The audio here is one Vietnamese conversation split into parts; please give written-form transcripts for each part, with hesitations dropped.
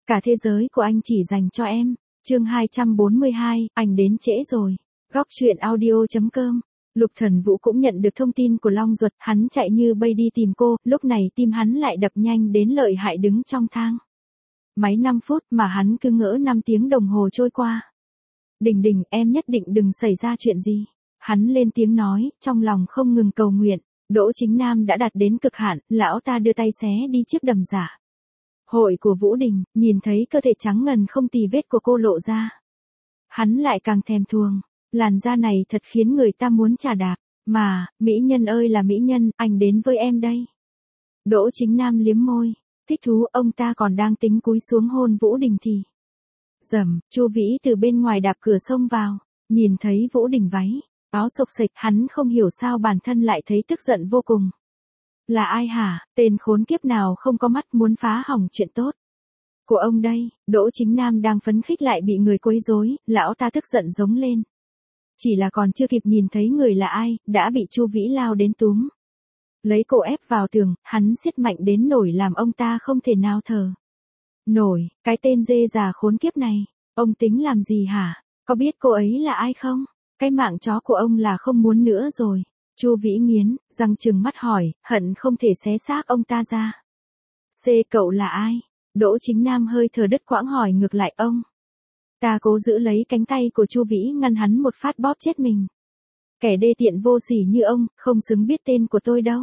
Cả thế giới của anh chỉ dành cho em. Chương 242, anh đến trễ rồi. Góc truyện audio.com. Lục Thần Vũ cũng nhận được thông tin của Long Duật, hắn chạy như bay đi tìm cô, lúc này tim hắn lại đập nhanh đến lợi hại đứng trong thang. Máy 5 phút mà hắn cứ ngỡ 5 tiếng đồng hồ trôi qua. Đình Đình, em nhất định đừng xảy ra chuyện gì. Hắn lên tiếng nói, trong lòng không ngừng cầu nguyện. Đỗ Chính Nam đã đạt đến cực hạn, lão ta đưa tay xé đi chiếc đầm giả. Hội của Vũ Đình, nhìn thấy cơ thể trắng ngần không tì vết của cô lộ ra. Hắn lại càng thèm thuồng, làn da này thật khiến người ta muốn chà đạp, mà, mỹ nhân ơi là mỹ nhân, anh đến với em đây. Đỗ Chính Nam liếm môi, thích thú, ông ta còn đang tính cúi xuống hôn Vũ Đình thì. Rầm, Chu Vĩ từ bên ngoài đạp cửa xông vào, nhìn thấy Vũ Đình váy, áo xộc xệch, hắn không hiểu sao bản thân lại thấy tức giận vô cùng. Là ai hả, tên khốn kiếp nào không có mắt muốn phá hỏng chuyện tốt của ông đây. Đỗ Chính Nam đang phấn khích lại bị người quấy rối, lão ta tức giận giống lên. Chỉ là còn chưa kịp nhìn thấy người là ai, đã bị Chu Vĩ lao đến túm. Lấy cổ ép vào tường, hắn siết mạnh đến nổi làm ông ta không thể nào thở nổi. Cái tên dê già khốn kiếp này, ông tính làm gì hả? Có biết cô ấy là ai không? Cái mạng chó của ông là không muốn nữa rồi. Chu Vĩ nghiến răng trừng mắt hỏi, hận không thể xé xác ông ta ra. Cậu là ai? Đỗ Chính Nam hơi thở đứt quãng hỏi ngược lại ông. Ta cố giữ lấy cánh tay của Chu Vĩ ngăn hắn một phát bóp chết mình. Kẻ đê tiện vô sỉ như ông, không xứng biết tên của tôi đâu.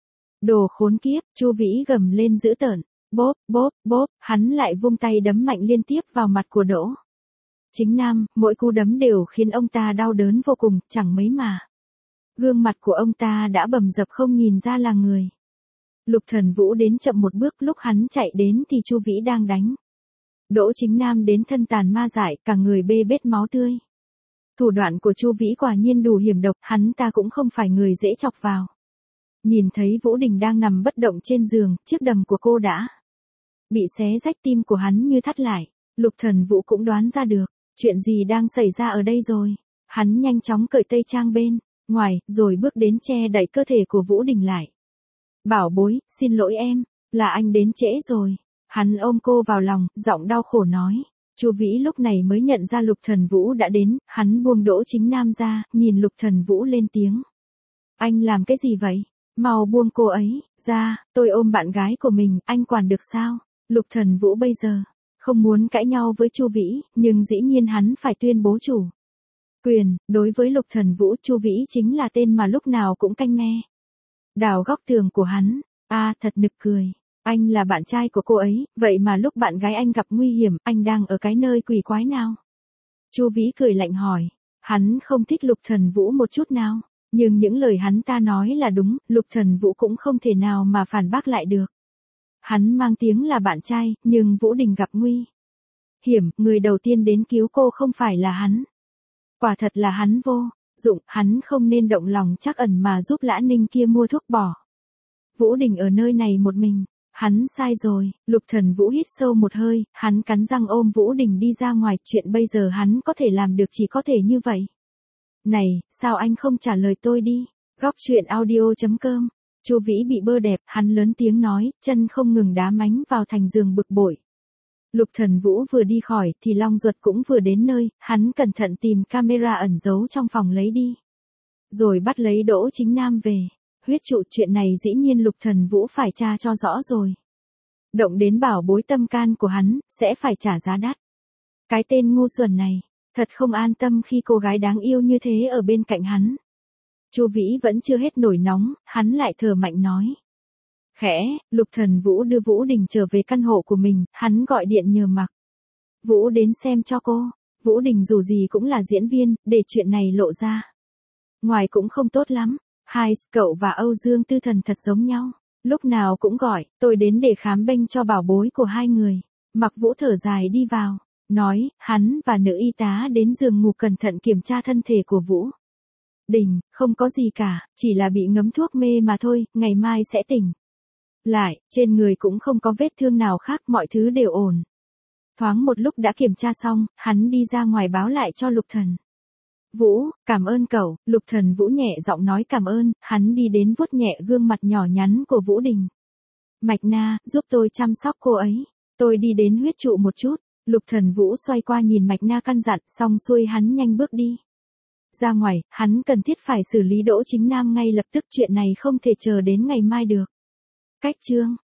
Đồ khốn kiếp, Chu Vĩ gầm lên dữ tợn. Bóp, bóp, bóp, hắn lại vung tay đấm mạnh liên tiếp vào mặt của Đỗ Chính Nam, mỗi cú đấm đều khiến ông ta đau đớn vô cùng, chẳng mấy mà. Gương mặt của ông ta đã bầm dập không nhìn ra là người. Lục Thần Vũ đến chậm một bước, lúc hắn chạy đến thì Chu Vĩ đang đánh. Đỗ Chính Nam đến thân tàn ma dại, cả người bê bết máu tươi. Thủ đoạn của Chu Vĩ quả nhiên đủ hiểm độc, hắn ta cũng không phải người dễ chọc vào. Nhìn thấy Vũ Đình đang nằm bất động trên giường, chiếc đầm của cô đã bị xé rách, tim của hắn như thắt lại. Lục Thần Vũ cũng đoán ra được, chuyện gì đang xảy ra ở đây rồi. Hắn nhanh chóng cởi tây trang bên ngoài, rồi bước đến che đậy cơ thể của Vũ Đình lại. Bảo bối, xin lỗi em, là anh đến trễ rồi. Hắn ôm cô vào lòng, giọng đau khổ nói. Chu Vĩ lúc này mới nhận ra Lục Thần Vũ đã đến, hắn buông Đỗ Chính Nam ra, nhìn Lục Thần Vũ lên tiếng. Anh làm cái gì vậy? Mau buông cô ấy ra, tôi ôm bạn gái của mình, anh quản được sao? Lục Thần Vũ bây giờ không muốn cãi nhau với Chu Vĩ, nhưng dĩ nhiên hắn phải tuyên bố chủ quyền. Đối với Lục Thần Vũ, Chu Vĩ chính là tên mà lúc nào cũng canh me đào góc tường của hắn. Thật nực cười. Anh là bạn trai của cô ấy, vậy mà lúc bạn gái anh gặp nguy hiểm, anh đang ở cái nơi quỷ quái nào? Chu Vĩ cười lạnh hỏi. Hắn không thích Lục Thần Vũ một chút nào, nhưng những lời hắn ta nói là đúng, Lục Thần Vũ cũng không thể nào mà phản bác lại được. Hắn mang tiếng là bạn trai, nhưng Vũ Đình gặp nguy hiểm, người đầu tiên đến cứu cô không phải là hắn. Quả thật là hắn vô dụng, hắn không nên động lòng trắc ẩn mà giúp Lã Ninh kia mua thuốc bỏ Vũ Đình ở nơi này một mình. Hắn sai rồi. Lục Thần Vũ hít sâu một hơi, hắn cắn răng ôm Vũ Đình đi ra ngoài, chuyện bây giờ hắn có thể làm được chỉ có thể như vậy. Này, sao anh không trả lời tôi đi? Góc truyện audio.com. Chu Vĩ bị bơ đẹp, hắn lớn tiếng nói, chân không ngừng đá mánh vào thành giường bực bội. Lục Thần Vũ vừa đi khỏi thì Long Duật cũng vừa đến nơi, hắn cẩn thận tìm camera ẩn giấu trong phòng lấy đi. Rồi bắt lấy Đỗ Chính Nam về. Huyết trụ, chuyện này dĩ nhiên Lục Thần Vũ phải tra cho rõ rồi. Động đến bảo bối tâm can của hắn, sẽ phải trả giá đắt. Cái tên ngu xuẩn này, thật không an tâm khi cô gái đáng yêu như thế ở bên cạnh hắn. Chu Vĩ vẫn chưa hết nổi nóng, hắn lại thở mạnh nói. Khẽ, Lục Thần Vũ đưa Vũ Đình trở về căn hộ của mình, hắn gọi điện nhờ Mặc Vũ đến xem cho cô. Vũ Đình dù gì cũng là diễn viên, để chuyện này lộ ra ngoài cũng không tốt lắm. Cậu và Âu Dương Tư Thần thật giống nhau. Lúc nào cũng gọi, tôi đến để khám bênh cho bảo bối của hai người. Mặc Vũ thở dài đi vào, nói, hắn và nữ y tá đến giường ngủ cẩn thận kiểm tra thân thể của Vũ Đình, không có gì cả, chỉ là bị ngấm thuốc mê mà thôi, ngày mai sẽ tỉnh lại, trên người cũng không có vết thương nào khác, mọi thứ đều ổn. Thoáng một lúc đã kiểm tra xong, hắn đi ra ngoài báo lại cho Lục Thần Vũ, cảm ơn cậu. Lục Thần Vũ nhẹ giọng nói cảm ơn, hắn đi đến vuốt nhẹ gương mặt nhỏ nhắn của Vũ Đình. Mạch Na, giúp tôi chăm sóc cô ấy. Tôi đi đến huyết trụ một chút. Lục Thần Vũ xoay qua nhìn Mạch Na căn dặn, xong xuôi hắn nhanh bước đi. Ra ngoài, hắn cần thiết phải xử lý Đỗ Chính Nam ngay lập tức, chuyện này không thể chờ đến ngày mai được. Cách chương